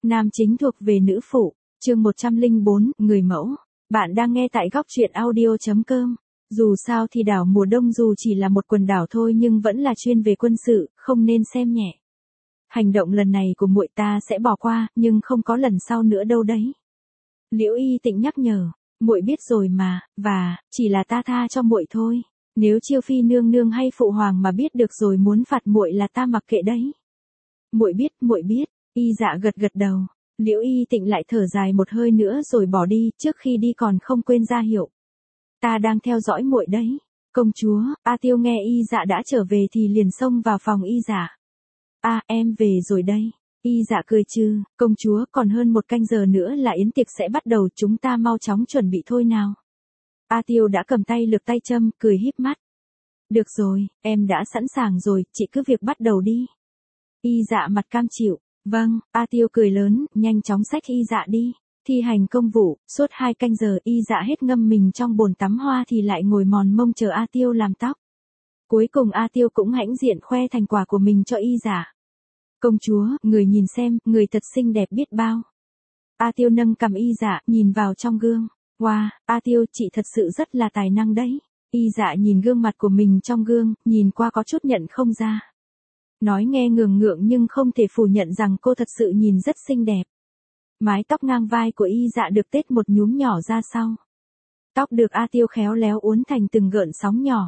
Nam chính thuộc về nữ phụ, chương 104, người mẫu. Bạn đang nghe tại góc truyện audio.com. Dù sao thì đảo mùa đông dù chỉ là một quần đảo thôi nhưng vẫn là chuyên về quân sự, không nên xem nhẹ. Hành động lần này của muội ta sẽ bỏ qua, nhưng không có lần sau nữa đâu đấy. Liễu Y Tịnh nhắc nhở, muội biết rồi mà, và chỉ là ta tha cho muội thôi. Nếu Chiêu Phi nương nương hay phụ hoàng mà biết được rồi muốn phạt muội là ta mặc kệ đấy. Muội biết. Y Dạ gật gật đầu. Liễu Y Tịnh lại thở dài một hơi nữa rồi bỏ đi, trước khi đi còn không quên ra hiệu. Ta đang theo dõi muội đấy. Công chúa. A Tiêu nghe Y Dạ đã trở về thì liền xông vào phòng Y Dạ. Em về rồi đây. Y Dạ cười trừ, công chúa, còn hơn một canh giờ nữa là yến tiệc sẽ bắt đầu, chúng ta mau chóng chuẩn bị thôi nào. A Tiêu đã cầm tay lược tay châm, cười híp mắt. Được rồi, em đã sẵn sàng rồi, chị cứ việc bắt đầu đi. Y Dạ mặt cam chịu. Vâng, A Tiêu cười lớn, nhanh chóng xách Y Dạ đi. Thi hành công vụ, suốt 2 canh giờ Y Dạ hết ngâm mình trong bồn tắm hoa thì lại ngồi mòn mông chờ A Tiêu làm tóc. Cuối cùng A Tiêu cũng hãnh diện khoe thành quả của mình cho Y Dạ. Công chúa, người nhìn xem, người thật xinh đẹp biết bao. A Tiêu nâng cằm Y Dạ, nhìn vào trong gương. Wow, A Tiêu, chị thật sự rất là tài năng đấy. Y Dạ nhìn gương mặt của mình trong gương, nhìn qua có chút nhận không ra. Nói nghe ngượng ngượng nhưng không thể phủ nhận rằng cô thật sự nhìn rất xinh đẹp. Mái tóc ngang vai của Y Dạ được tết một nhúm nhỏ ra sau. Tóc được A Tiêu khéo léo uốn thành từng gợn sóng nhỏ.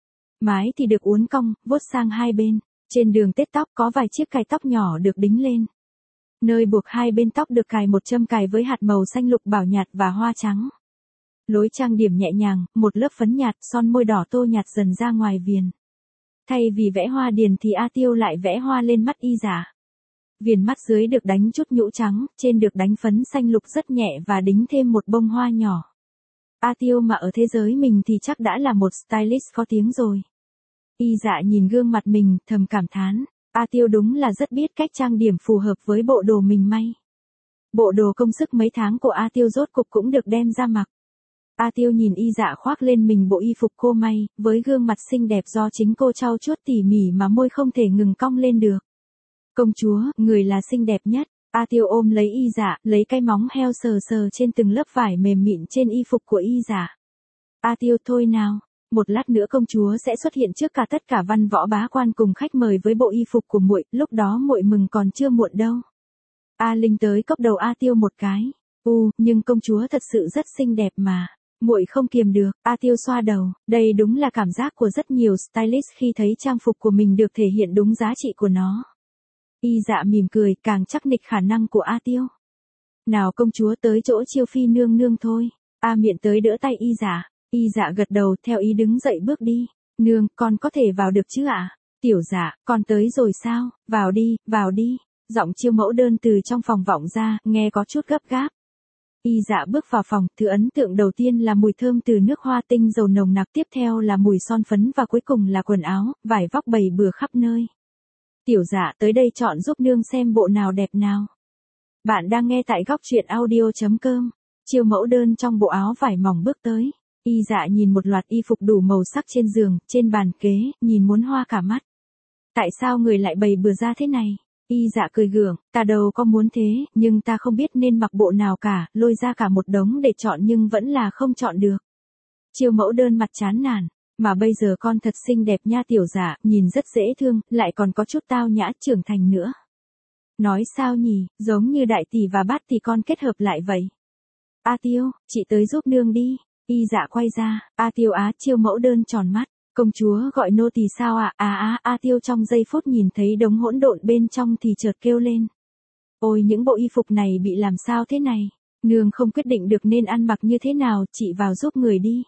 Mái thì được uốn cong, vuốt sang hai bên. Trên đường tết tóc có vài chiếc cài tóc nhỏ được đính lên. Nơi buộc hai bên tóc được cài một châm cài với hạt màu xanh lục bảo nhạt và hoa trắng. Lối trang điểm nhẹ nhàng, một lớp phấn nhạt, son môi đỏ tô nhạt dần ra ngoài viền. Thay vì vẽ hoa điền thì A Tiêu lại vẽ hoa lên mắt Y Dạ. Viền mắt dưới được đánh chút nhũ trắng, trên được đánh phấn xanh lục rất nhẹ và đính thêm một bông hoa nhỏ. A Tiêu mà ở thế giới mình thì chắc đã là một stylist có tiếng rồi. Y Dạ nhìn gương mặt mình, thầm cảm thán. A Tiêu đúng là rất biết cách trang điểm phù hợp với bộ đồ mình may. Bộ đồ công sức mấy tháng của A Tiêu rốt cục cũng được đem ra mặc. A Tiêu nhìn Y Dạ khoác lên mình bộ y phục cô may, với gương mặt xinh đẹp do chính cô trau chuốt tỉ mỉ mà môi không thể ngừng cong lên được. Công chúa, người là xinh đẹp nhất. A Tiêu ôm lấy Y Dạ, lấy cái móng heo sờ sờ trên từng lớp vải mềm mịn trên y phục của Y Dạ. A Tiêu, thôi nào. Một lát nữa công chúa sẽ xuất hiện trước cả tất cả văn võ bá quan cùng khách mời với bộ y phục của muội, lúc đó muội mừng còn chưa muộn đâu. A Linh tới cốc đầu A Tiêu một cái. Nhưng công chúa thật sự rất xinh đẹp mà. Muội không kiềm được. A Tiêu xoa đầu, đây đúng là cảm giác của rất nhiều stylist khi thấy trang phục của mình được thể hiện đúng giá trị của nó. Y Dạ mỉm cười, càng chắc nịch khả năng của A Tiêu. Nào công chúa, tới chỗ Chiêu Phi nương nương thôi. A Miện tới đỡ tay Y Dạ. Y Dạ gật đầu, theo ý đứng dậy bước đi. Nương, con có thể vào được chứ ạ? Tiểu Dạ, con tới rồi sao? Vào đi. Giọng Chiêu Mẫu Đơn từ trong phòng vọng ra, nghe có chút gấp gáp. Y Dạ bước vào phòng, thứ ấn tượng đầu tiên là mùi thơm từ nước hoa tinh dầu nồng nặc, tiếp theo là mùi son phấn và cuối cùng là quần áo, vải vóc bày bừa khắp nơi. Tiểu Dạ, tới đây chọn giúp nương xem bộ nào đẹp nào. Bạn đang nghe tại góc truyện audio.com. Chiêu Mẫu Đơn trong bộ áo vải mỏng bước tới. Y Dạ nhìn một loạt y phục đủ màu sắc trên giường, trên bàn kế, nhìn muốn hoa cả mắt. Tại sao người lại bày bừa ra thế này? Y Dạ cười gượng, ta đâu có muốn thế, nhưng ta không biết nên mặc bộ nào cả, lôi ra cả một đống để chọn nhưng vẫn là không chọn được. Chiêu Mẫu Đơn mặt chán nản, mà bây giờ con thật xinh đẹp nha Tiểu Dạ, nhìn rất dễ thương, lại còn có chút tao nhã trưởng thành nữa. Nói sao nhỉ, giống như đại tỷ và bát tỷ con kết hợp lại vậy. A Tiêu, chị tới giúp nương đi. Y Dạ quay ra, A Tiêu Chiêu Mẫu Đơn tròn mắt, công chúa gọi nô tỳ sao ạ? A Tiêu trong giây phút nhìn thấy đống hỗn độn bên trong thì chợt kêu lên. Ôi những bộ y phục này bị làm sao thế này? Nương không quyết định được nên ăn mặc như thế nào, chị vào giúp người đi.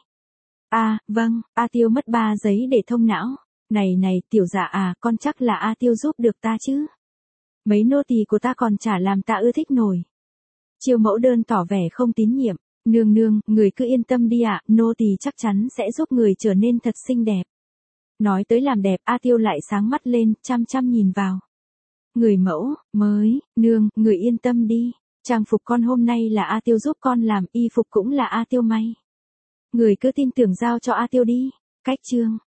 Vâng, A Tiêu mất 3 giấy để thông não. Này, Tiểu Dạ con chắc là A Tiêu giúp được ta chứ? Mấy nô tỳ của ta còn chả làm ta ưa thích nổi. Chiêu Mẫu Đơn tỏ vẻ không tín nhiệm. Nương, người cứ yên tâm đi ạ, nô tỳ chắc chắn sẽ giúp người trở nên thật xinh đẹp. Nói tới làm đẹp, A Tiêu lại sáng mắt lên, chăm nhìn vào. Người mẫu, mới, nương, người yên tâm đi. Trang phục con hôm nay là A Tiêu giúp con làm, y phục cũng là A Tiêu may. Người cứ tin tưởng giao cho A Tiêu đi. Cách chương.